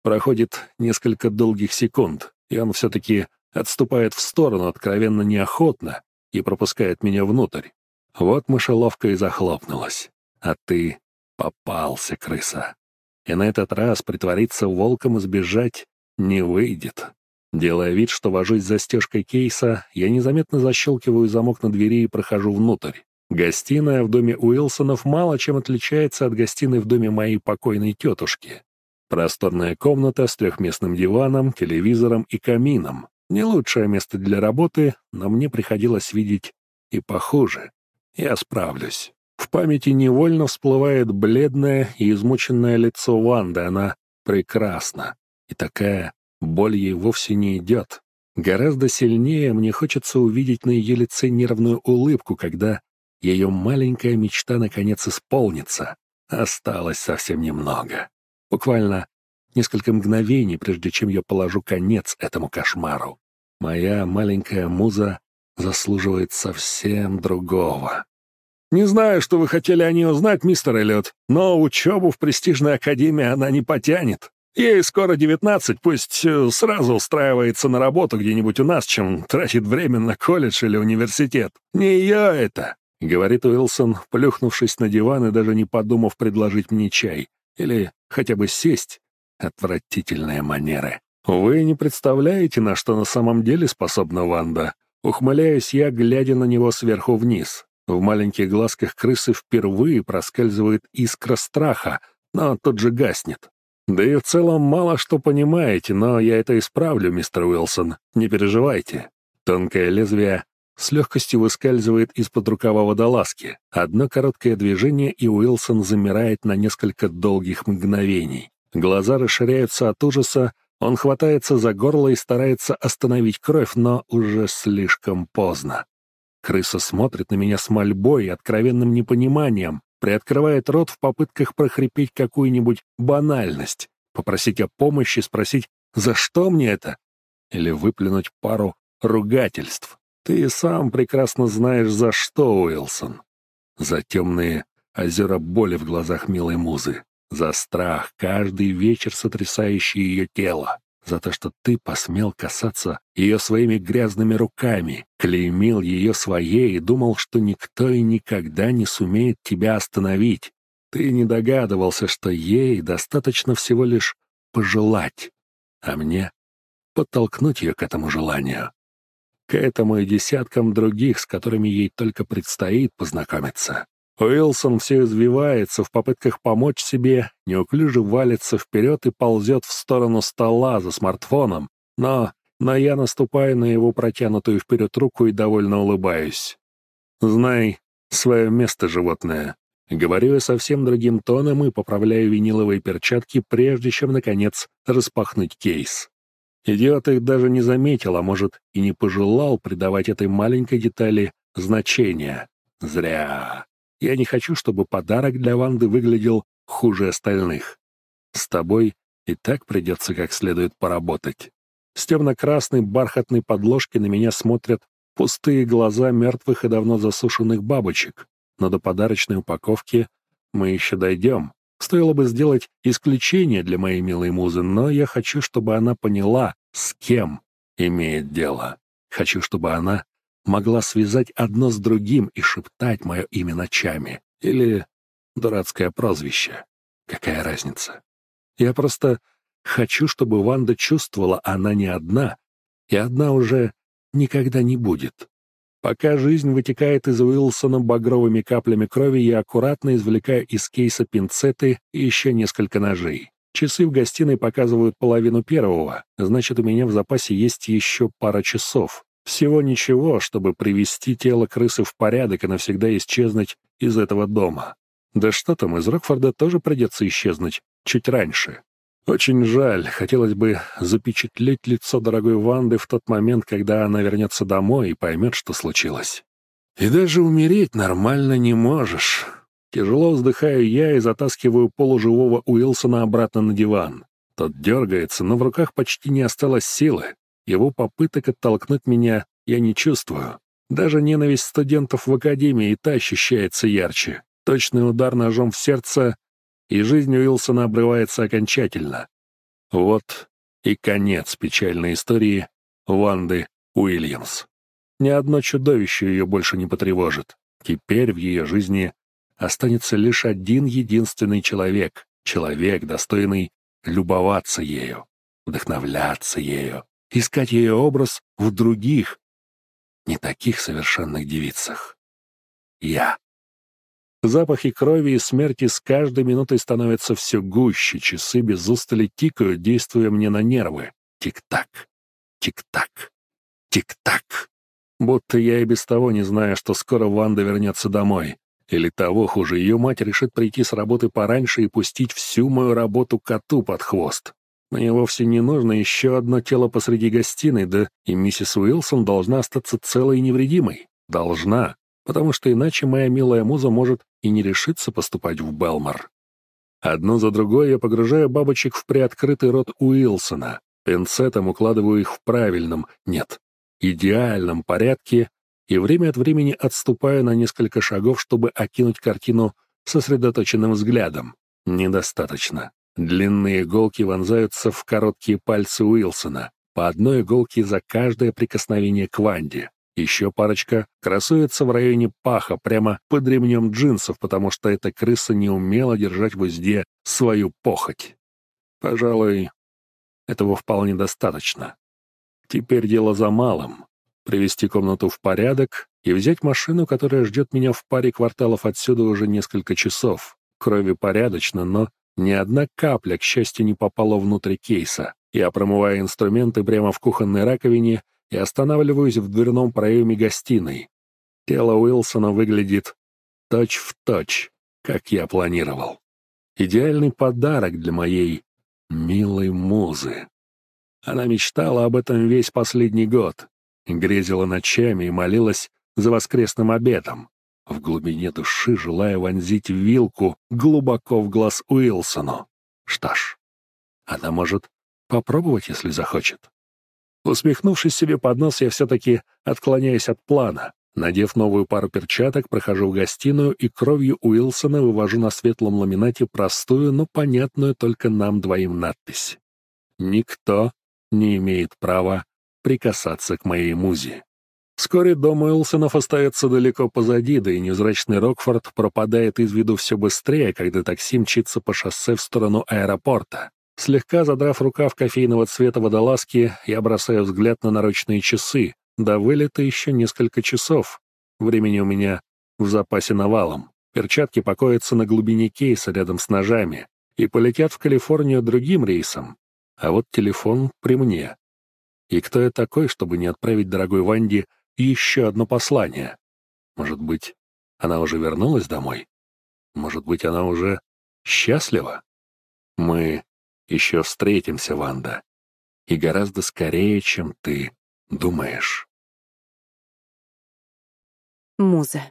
Проходит несколько долгих секунд, и он все-таки отступает в сторону откровенно неохотно и пропускает меня внутрь. Вот мышеловка и захлопнулась. А ты попался, крыса. И на этот раз притвориться волком и сбежать не выйдет. Делая вид, что вожусь с застежкой кейса, я незаметно защелкиваю замок на двери и прохожу внутрь. Гостиная в доме Уилсонов мало чем отличается от гостиной в доме моей покойной тетушки. Просторная комната с трехместным диваном, телевизором и камином. Не лучшее место для работы, но мне приходилось видеть и похуже. Я справлюсь. В памяти невольно всплывает бледное и измученное лицо Ванды. Она прекрасна. И такая боль ей вовсе не идет. Гораздо сильнее мне хочется увидеть на ее лице нервную улыбку, когда ее маленькая мечта наконец исполнится. Осталось совсем немного. Буквально несколько мгновений, прежде чем я положу конец этому кошмару. Моя маленькая муза заслуживает совсем другого. «Не знаю, что вы хотели о ней узнать, мистер Эллиот, но учебу в престижной академии она не потянет. Ей скоро 19, пусть сразу устраивается на работу где-нибудь у нас, чем тратит время на колледж или университет. Не ее это», — говорит Уилсон, плюхнувшись на диван и даже не подумав предложить мне чай. Или хотя бы сесть. Отвратительные манеры. «Вы не представляете, на что на самом деле способна Ванда?» Ухмыляюсь я, глядя на него сверху вниз. В маленьких глазках крысы впервые проскальзывает искра страха, но тут же гаснет. «Да и в целом мало что понимаете, но я это исправлю, мистер Уилсон. Не переживайте». Тонкое лезвие с легкостью выскальзывает из-под рукава водолазки. Одно короткое движение, и Уилсон замирает на несколько долгих мгновений. Глаза расширяются от ужаса, он хватается за горло и старается остановить кровь, но уже слишком поздно. Крыса смотрит на меня с мольбой и откровенным непониманием, приоткрывает рот в попытках прохрипеть какую-нибудь банальность, попросить о помощи, спросить «За что мне это?» или выплюнуть пару ругательств. Ты и сам прекрасно знаешь, за что, Уилсон. За темные озера боли в глазах милой музы, за страх, каждый вечер сотрясающий ее тело, за то, что ты посмел касаться ее своими грязными руками, клеймил ее своей и думал, что никто и никогда не сумеет тебя остановить. Ты не догадывался, что ей достаточно всего лишь пожелать, а мне подтолкнуть ее к этому желанию. К этому и десяткам других, с которыми ей только предстоит познакомиться. Уилсон все извивается в попытках помочь себе, неуклюже валится вперед и ползет в сторону стола за смартфоном, но я наступаю на его протянутую вперед руку и довольно улыбаюсь. «Знай свое место, животное», — говорю я совсем другим тоном и поправляю виниловые перчатки, прежде чем, наконец, распахнуть кейс. Идиот их даже не заметил, а может, и не пожелал придавать этой маленькой детали значения. Зря. Я не хочу, чтобы подарок для Ванды выглядел хуже остальных. С тобой и так придется как следует поработать. С темно-красной бархатной подложки на меня смотрят пустые глаза мертвых и давно засушенных бабочек. Но до подарочной упаковки мы еще дойдем. Стоило бы сделать исключение для моей милой музы, но я хочу, чтобы она поняла, с кем имеет дело. Хочу, чтобы она могла связать одно с другим и шептать мое имя ночами. Или дурацкое прозвище. Какая разница? Я просто хочу, чтобы Ванда чувствовала, она не одна, и одна уже никогда не будет. Пока жизнь вытекает из Уилсона багровыми каплями крови, я аккуратно извлекаю из кейса пинцеты и еще несколько ножей. Часы в гостиной показывают 1:30, значит, у меня в запасе есть еще пара часов. Всего ничего, чтобы привести тело крысы в порядок и навсегда исчезнуть из этого дома. Да что там, из Рокфорда тоже придется исчезнуть чуть раньше. Очень жаль, хотелось бы запечатлеть лицо дорогой Ванды в тот момент, когда она вернется домой и поймет, что случилось. И даже умереть нормально не можешь. Тяжело вздыхаю я и затаскиваю полуживого Уилсона обратно на диван. Тот дергается, но в руках почти не осталось силы. Его попыток оттолкнуть меня я не чувствую. Даже ненависть студентов в академии и та ощущается ярче. Точный удар ножом в сердце, и жизнь Уилсона обрывается окончательно. Вот и конец печальной истории Ванды Уильямс. Ни одно чудовище ее больше не потревожит. Теперь в ее жизни останется лишь один единственный человек, достойный любоваться ею, вдохновляться ею, искать ее образ в других, не таких совершенных девицах. Я. Запахи крови и смерти с каждой минутой становятся все гуще, часы без устали тикают, действуя мне на нервы. Тик-так, тик-так, тик-так. Будто я и без того не знаю, что скоро Ванда вернется домой. Или того хуже, ее мать решит прийти с работы пораньше и пустить всю мою работу коту под хвост. Мне вовсе не нужно еще одно тело посреди гостиной, да и миссис Уилсон должна остаться целой и невредимой. Должна, потому что иначе моя милая муза может и не решиться поступать в Белмор. Одну за другой я погружаю бабочек в приоткрытый рот Уилсона, пинцетом укладываю их в правильном, нет, идеальном порядке и время от времени отступаю на несколько шагов, чтобы окинуть картину сосредоточенным взглядом. Недостаточно. Длинные иголки вонзаются в короткие пальцы Уилсона, по одной иголке за каждое прикосновение к Ванде. Еще парочка красуется в районе паха, прямо под ремнем джинсов, потому что эта крыса не умела держать в узде свою похоть. Пожалуй, этого вполне достаточно. Теперь дело за малым — привести комнату в порядок и взять машину, которая ждет меня в паре кварталов отсюда уже несколько часов. Крови порядочно, но ни одна капля, к счастью, не попала внутрь кейса. Я промываю инструменты прямо в кухонной раковине и останавливаюсь в дверном проеме гостиной. Тело Уилсона выглядит точь-в-точь, как я планировал. Идеальный подарок для моей милой музы. Она мечтала об этом весь последний год, грезила ночами и молилась за воскресным обедом, в глубине души желая вонзить вилку глубоко в глаз Уилсону. Что ж, она может попробовать, если захочет. Усмехнувшись себе под нос, я все-таки отклоняюсь от плана. Надев новую пару перчаток, прохожу в гостиную и кровью Уилсона вывожу на светлом ламинате простую, но понятную только нам двоим надпись. Никто не имеет права прикасаться к моей музе. Вскоре дом Уилсонов остается далеко позади, да и невзрачный Рокфорд пропадает из виду все быстрее, когда такси мчится по шоссе в сторону аэропорта. Слегка задрав рукав кофейного цвета водолазки, я бросаю взгляд на наручные часы. До вылета еще несколько часов. Времени у меня в запасе навалом. Перчатки покоятся на глубине кейса рядом с ножами и полетят в Калифорнию другим рейсом. А вот телефон при мне. И кто я такой, чтобы не отправить дорогой Ванде еще одно послание? Может быть, она уже вернулась домой? Может быть, она уже счастлива? Мы еще встретимся, Ванда. И гораздо скорее, чем ты думаешь. Муза.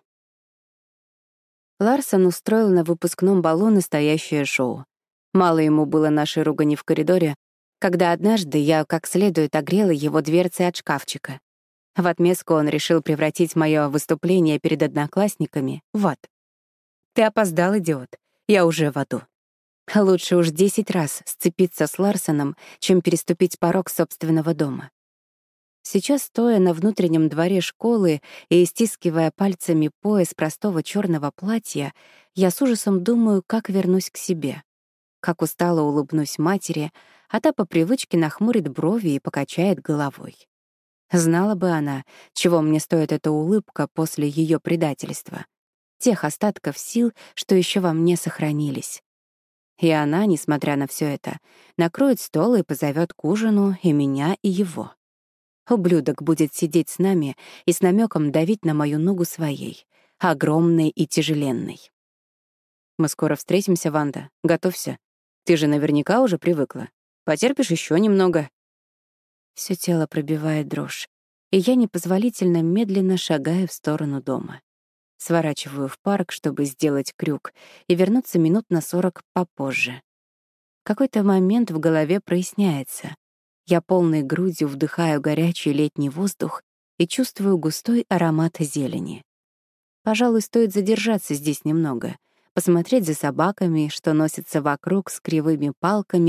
Ларсон устроил на выпускном балу настоящее шоу. Мало ему было нашей ругани в коридоре, когда однажды я как следует огрела его дверцей от шкафчика. В отместку он решил превратить мое выступление перед одноклассниками в ад. «Ты опоздал, идиот. Я уже в аду». Лучше уж 10 раз сцепиться с Ларсоном, чем переступить порог собственного дома. Сейчас, стоя на внутреннем дворе школы и стискивая пальцами пояс простого черного платья, я с ужасом думаю, как вернусь к себе. Как устало улыбнусь матери, а та по привычке нахмурит брови и покачает головой. Знала бы она, чего мне стоит эта улыбка после ее предательства. Тех остатков сил, что еще во мне сохранились. И она, несмотря на все это, накроет стол и позовет к ужину и меня, и его. Ублюдок будет сидеть с нами и с намеком давить на мою ногу своей, огромной и тяжеленной. «Мы скоро встретимся, Ванда. Готовься. Ты же наверняка уже привыкла. Потерпишь еще немного». Все тело пробивает дрожь, и я непозволительно медленно шагаю в сторону дома. Сворачиваю в парк, чтобы сделать крюк, и вернуться минут на 40 попозже. В какой-то момент в голове проясняется. Я полной грудью вдыхаю горячий летний воздух и чувствую густой аромат зелени. Пожалуй, стоит задержаться здесь немного, посмотреть за собаками, что носятся вокруг с кривыми палками,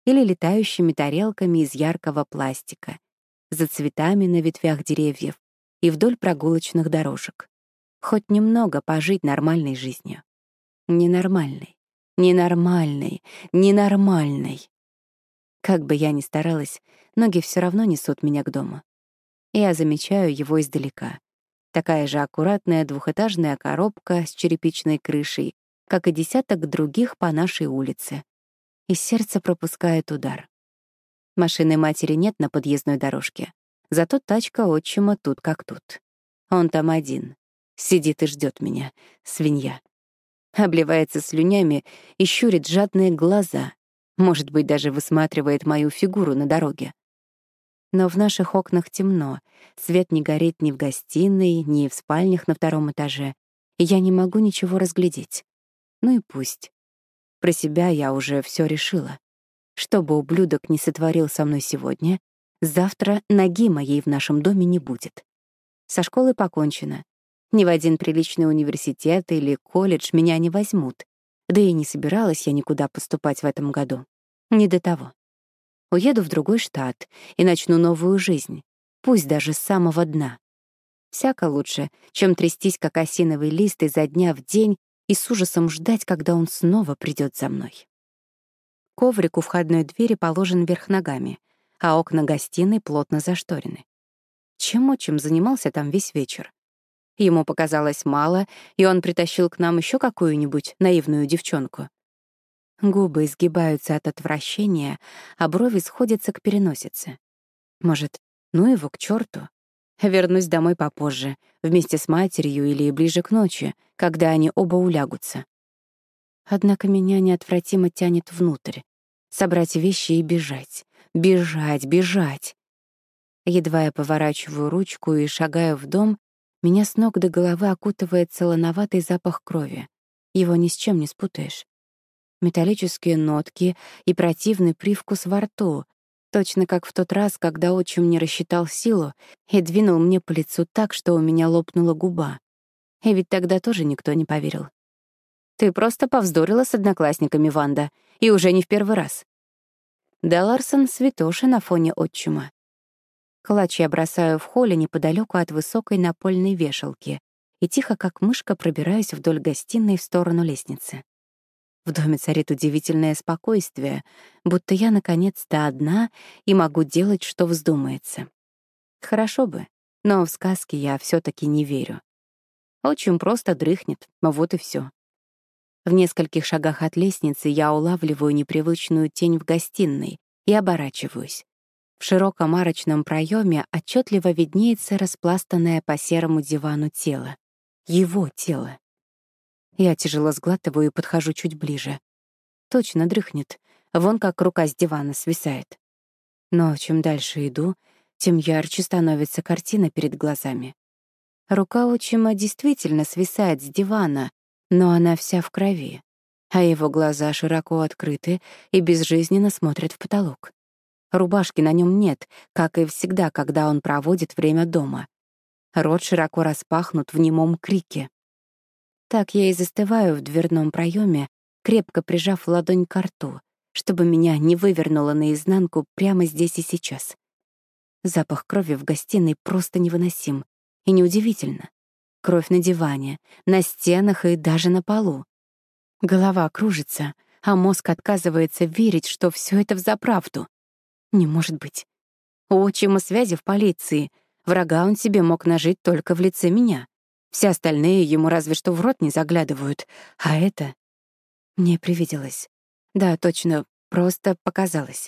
или летающими тарелками из яркого пластика, за цветами на ветвях деревьев и вдоль прогулочных дорожек. Хоть немного пожить нормальной жизнью. Ненормальной, ненормальной, ненормальной. Как бы я ни старалась, ноги все равно несут меня к дому. Я замечаю его издалека. Такая же аккуратная двухэтажная коробка с черепичной крышей, как и десяток других по нашей улице. И сердце пропускает удар. Машины матери нет на подъездной дорожке. Зато тачка отчима тут как тут. Он там один. Сидит и ждет меня. Свинья. Обливается слюнями и щурит жадные глаза. Может быть, даже высматривает мою фигуру на дороге. Но в наших окнах темно. Свет не горит ни в гостиной, ни в спальнях на втором этаже. И я не могу ничего разглядеть. Ну и пусть. Про себя я уже все решила. Что бы ублюдок ни сотворил со мной сегодня, завтра ноги моей в нашем доме не будет. Со школой покончено. Ни в один приличный университет или колледж меня не возьмут. Да и не собиралась я никуда поступать в этом году. Не до того. Уеду в другой штат и начну новую жизнь, пусть даже с самого дна. Всяко лучше, чем трястись, как осиновый лист, изо дня в день и с ужасом ждать, когда он снова придет за мной. Коврик у входной двери положен вверх ногами, а окна гостиной плотно зашторены. Чем отчим занимался там весь вечер? Ему показалось мало, и он притащил к нам еще какую-нибудь наивную девчонку. Губы изгибаются от отвращения, а брови сходятся к переносице. Может, ну его к черту? Вернусь домой попозже, вместе с матерью или ближе к ночи, когда они оба улягутся. Однако меня неотвратимо тянет внутрь. Собрать вещи и бежать. Бежать, бежать. Едва я поворачиваю ручку и шагаю в дом, меня с ног до головы окутывает солоноватый запах крови. Его ни с чем не спутаешь. Металлические нотки и противный привкус во рту, точно как в тот раз, когда отчим не рассчитал силу и двинул мне по лицу так, что у меня лопнула губа. И ведь тогда тоже никто не поверил. «Ты просто повздорила с одноклассниками, Ванда, и уже не в первый раз». Да Ларсон святоша на фоне отчима. Клатч я бросаю в холле неподалеку от высокой напольной вешалки и тихо, как мышка, пробираюсь вдоль гостиной в сторону лестницы. В доме царит удивительное спокойствие, будто я наконец-то одна и могу делать, что вздумается. Хорошо бы, но в сказки я все-таки не верю. Отчим просто дрыхнет, вот и все. В нескольких шагах от лестницы я улавливаю непривычную тень в гостиной и оборачиваюсь. В широком арочном проеме отчетливо виднеется распластанное по серому дивану тело. Его тело. Я тяжело сглатываю и подхожу чуть ближе. Точно дрыхнет, вон как рука с дивана свисает. Но чем дальше иду, тем ярче становится картина перед глазами. Рука отчима действительно свисает с дивана, но она вся в крови, а его глаза широко открыты и безжизненно смотрят в потолок. Рубашки на нем нет, как и всегда, когда он проводит время дома. Рот широко распахнут в немом крике. Так я и застываю в дверном проеме, крепко прижав ладонь к рту, чтобы меня не вывернуло наизнанку прямо здесь и сейчас. Запах крови в гостиной просто невыносим. И неудивительно. Кровь на диване, на стенах и даже на полу. Голова кружится, а мозг отказывается верить, что все это взаправду. Не может быть. У отчима связи в полиции. Врага он себе мог нажить только в лице меня. Все остальные ему разве что в рот не заглядывают. А это... Мне привиделось. Да, точно, просто показалось.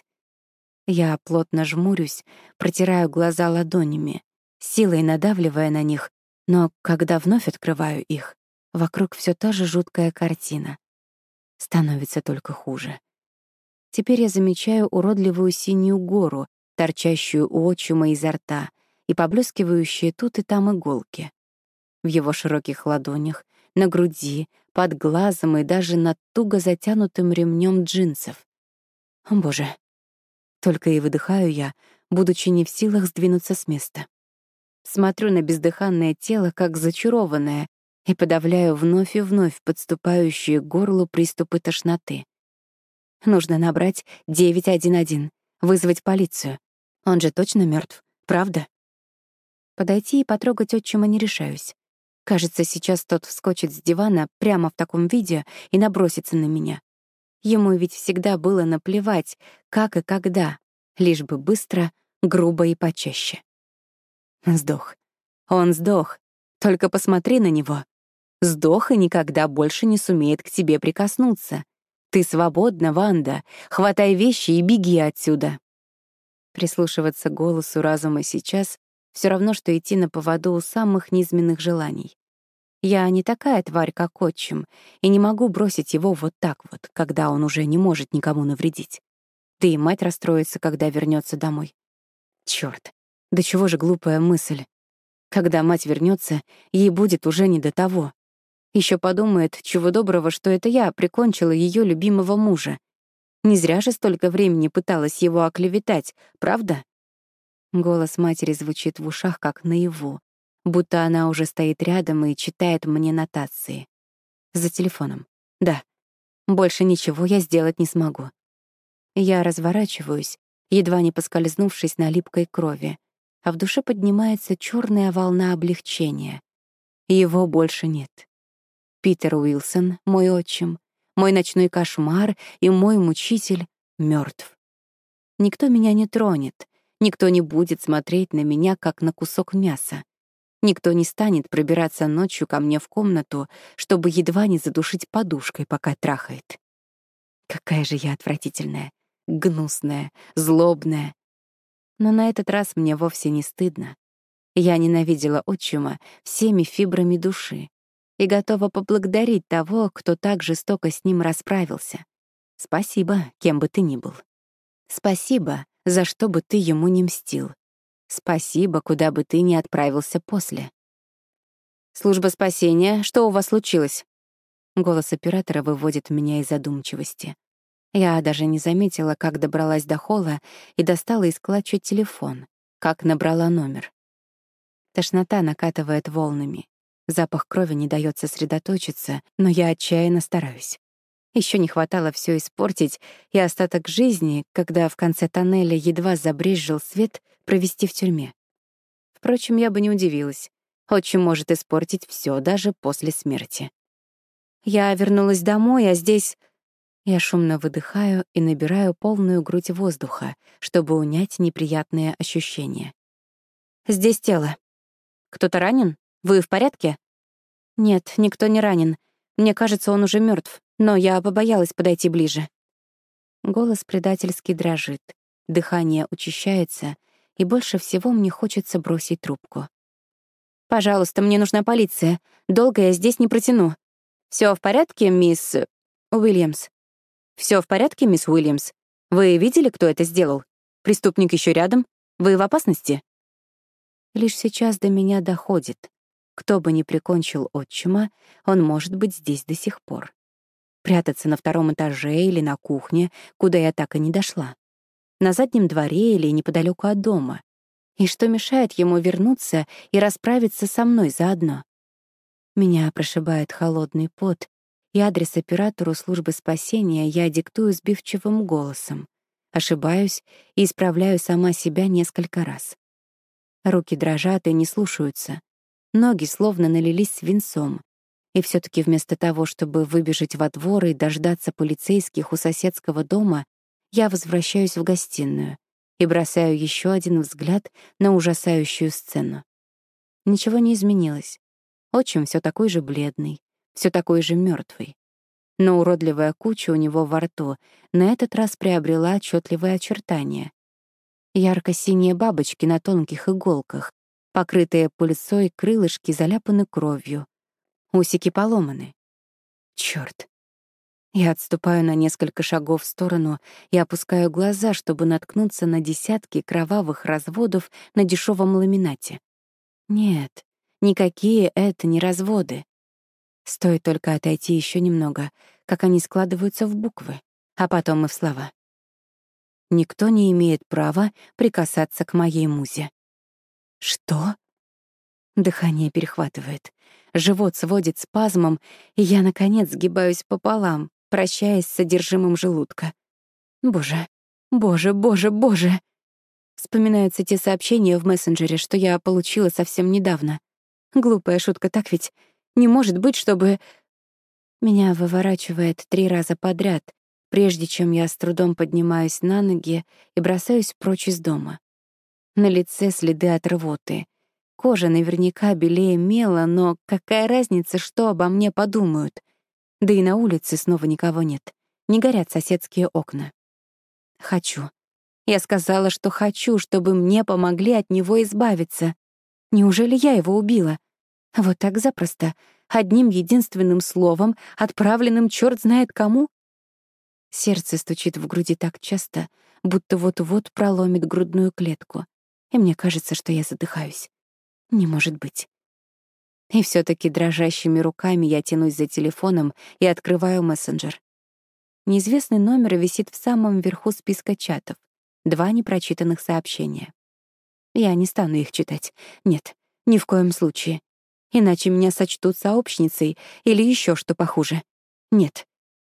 Я плотно жмурюсь, протираю глаза ладонями, силой надавливая на них, но когда вновь открываю их, вокруг все та же жуткая картина. Становится только хуже. Теперь я замечаю уродливую синюю гору, торчащую у отчима изо рта, и поблескивающие тут и там иголки. В его широких ладонях, на груди, под глазом и даже над туго затянутым ремнем джинсов. О, Боже! Только и выдыхаю я, будучи не в силах сдвинуться с места. Смотрю на бездыханное тело, как зачарованное, и подавляю вновь и вновь подступающие к горлу приступы тошноты. Нужно набрать 911, вызвать полицию. Он же точно мертв, правда? Подойти и потрогать отчима не решаюсь. Кажется, сейчас тот вскочит с дивана прямо в таком виде и набросится на меня. Ему ведь всегда было наплевать, как и когда, лишь бы быстро, грубо и почаще. Сдох. Он сдох. Только посмотри на него. Сдох и никогда больше не сумеет к тебе прикоснуться. Ты свободна, Ванда. Хватай вещи и беги отсюда. Прислушиваться к голосу разума сейчас все равно, что идти на поводу у самых низменных желаний. Я не такая тварь, как отчим, и не могу бросить его вот так вот, когда он уже не может никому навредить. Да и мать расстроится, когда вернется домой. Чёрт, да чего же глупая мысль. Когда мать вернется, ей будет уже не до того. Еще подумает, чего доброго, что это я прикончила ее любимого мужа. Не зря же столько времени пыталась его оклеветать, правда? Голос матери звучит в ушах, как наяву, будто она уже стоит рядом и читает мне нотации. За телефоном. Да, больше ничего я сделать не смогу. Я разворачиваюсь, едва не поскользнувшись на липкой крови, а в душе поднимается черная волна облегчения. Его больше нет. Питер Уилсон, мой отчим, мой ночной кошмар и мой мучитель мертв. Никто меня не тронет, никто не будет смотреть на меня, как на кусок мяса. Никто не станет пробираться ночью ко мне в комнату, чтобы едва не задушить подушкой, пока трахает. Какая же я отвратительная, гнусная, злобная. Но на этот раз мне вовсе не стыдно. Я ненавидела отчима всеми фибрами души и готова поблагодарить того, кто так жестоко с ним расправился. Спасибо, кем бы ты ни был. Спасибо, за что бы ты ему не мстил. Спасибо, куда бы ты ни отправился после. «Служба спасения, что у вас случилось?» Голос оператора выводит меня из задумчивости. Я даже не заметила, как добралась до холла и достала из клатча телефон, как набрала номер. Тошнота накатывает волнами. Запах крови не даёт сосредоточиться, но я отчаянно стараюсь. Ещё не хватало всё испортить и остаток жизни, когда в конце тоннеля едва забрезжил свет, провести в тюрьме. Впрочем, я бы не удивилась. Отчим может испортить всё даже после смерти. Я вернулась домой, а здесь... Я шумно выдыхаю и набираю полную грудь воздуха, чтобы унять неприятные ощущения. Здесь тело. Кто-то ранен? Вы в порядке? Нет, никто не ранен. Мне кажется, он уже мертв, но я побоялась подойти ближе. Голос предательски дрожит, дыхание учащается, и больше всего мне хочется бросить трубку. «Пожалуйста, мне нужна полиция. Долго я здесь не протяну. Все в порядке, мисс Уильямс?» Все в порядке, мисс Уильямс? Вы видели, кто это сделал? Преступник еще рядом? Вы в опасности?» Лишь сейчас до меня доходит. Кто бы ни прикончил отчима, он может быть здесь до сих пор. Прятаться на втором этаже или на кухне, куда я так и не дошла. На заднем дворе или неподалеку от дома. И что мешает ему вернуться и расправиться со мной заодно? Меня прошибает холодный пот, и адрес оператору службы спасения я диктую сбивчивым голосом. Ошибаюсь и исправляю сама себя несколько раз. Руки дрожат и не слушаются. Ноги словно налились свинцом. И все-таки вместо того, чтобы выбежать во двор и дождаться полицейских у соседского дома, я возвращаюсь в гостиную и бросаю еще один взгляд на ужасающую сцену. Ничего не изменилось. Отчим все такой же бледный, все такой же мертвый. Но уродливая куча у него во рту на этот раз приобрела отчетливые очертания. Ярко-синие бабочки на тонких иголках, покрытые пыльцой крылышки заляпаны кровью. Усики поломаны. Чёрт. Я отступаю на несколько шагов в сторону и опускаю глаза, чтобы наткнуться на десятки кровавых разводов на дешевом ламинате. Нет, никакие это не разводы. Стоит только отойти еще немного, как они складываются в буквы, а потом и в слова. Никто не имеет права прикасаться к моей музе. Что? Дыхание перехватывает. Живот сводит спазмом, и я, наконец, сгибаюсь пополам, прощаясь с содержимым желудка. Боже, боже, боже, боже. Вспоминаются те сообщения в мессенджере, что я получила совсем недавно. Глупая шутка, так ведь? Не может быть, чтобы... Меня выворачивает 3 раза подряд, прежде чем я с трудом поднимаюсь на ноги и бросаюсь прочь из дома. На лице следы от рвоты. Кожа наверняка белее мела, но какая разница, что обо мне подумают? Да и на улице снова никого нет. Не горят соседские окна. Хочу. Я сказала, что хочу, чтобы мне помогли от него избавиться. Неужели я его убила? Вот так запросто, одним единственным словом, отправленным чёрт знает кому? Сердце стучит в груди так часто, будто вот-вот проломит грудную клетку, и мне кажется, что я задыхаюсь. Не может быть. И всё-таки дрожащими руками я тянусь за телефоном и открываю мессенджер. Неизвестный номер висит в самом верху списка чатов. 2 непрочитанных сообщения. Я не стану их читать. Нет, ни в коем случае. Иначе меня сочтут сообщницей или ещё что похуже. Нет.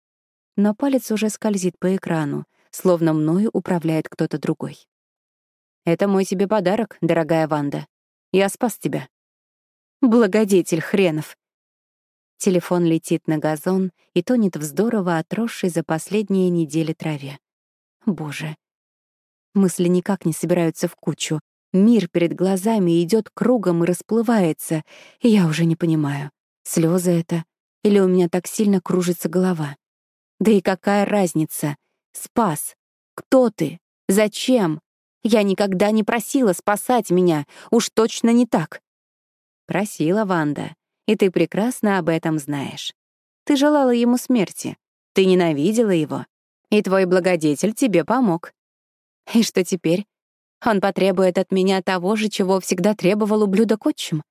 Но палец уже скользит по экрану, словно мною управляет кто-то другой. «Это мой тебе подарок, дорогая Ванда. Я спас тебя». Благодетель хренов. Телефон летит на газон и тонет в здорово отросшей за последние недели траве. Боже. Мысли никак не собираются в кучу. Мир перед глазами идёт кругом и расплывается, и я уже не понимаю, слёзы это или у меня так сильно кружится голова. Да и какая разница? Спас. Кто ты? Зачем? Я никогда не просила спасать меня, уж точно не так. Просила, Ванда, и ты прекрасно об этом знаешь. Ты желала ему смерти, ты ненавидела его, и твой благодетель тебе помог. И что теперь? Он потребует от меня того же, чего всегда требовал ублюдок-отчим.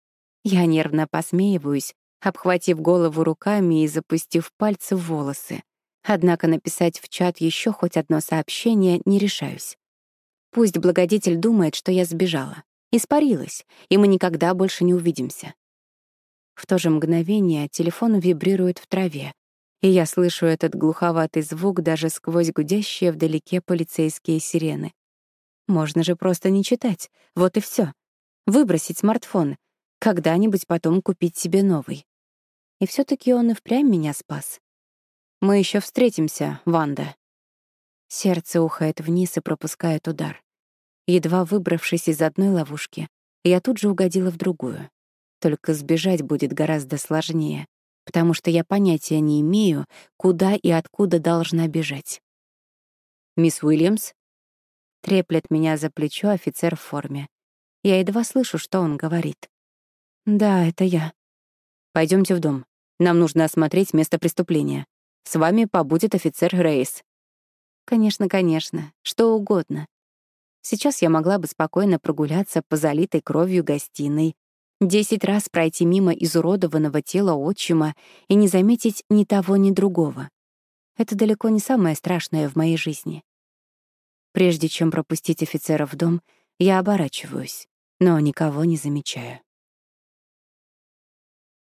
Я нервно посмеиваюсь, обхватив голову руками и запустив пальцы в волосы. Однако написать в чат еще хоть одно сообщение не решаюсь. Пусть благодетель думает, что я сбежала, испарилась, и мы никогда больше не увидимся. В то же мгновение телефон вибрирует в траве, и я слышу этот глуховатый звук даже сквозь гудящие вдалеке полицейские сирены. Можно же просто не читать, вот и всё. Выбросить смартфон, когда-нибудь потом купить себе новый. И всё-таки он и впрямь меня спас. Мы ещё встретимся, Ванда. Сердце ухает вниз и пропускает удар. Едва выбравшись из одной ловушки, я тут же угодила в другую. Только сбежать будет гораздо сложнее, потому что я понятия не имею, куда и откуда должна бежать. «Мисс Уильямс?» Треплет меня за плечо офицер в форме. Я едва слышу, что он говорит. «Да, это я». «Пойдёмте в дом. Нам нужно осмотреть место преступления. С вами побудет офицер Рейс». «Конечно, конечно. Что угодно. Сейчас я могла бы спокойно прогуляться по залитой кровью гостиной, 10 раз пройти мимо изуродованного тела отчима и не заметить ни того, ни другого. Это далеко не самое страшное в моей жизни. Прежде чем пропустить офицера в дом, я оборачиваюсь, но никого не замечаю.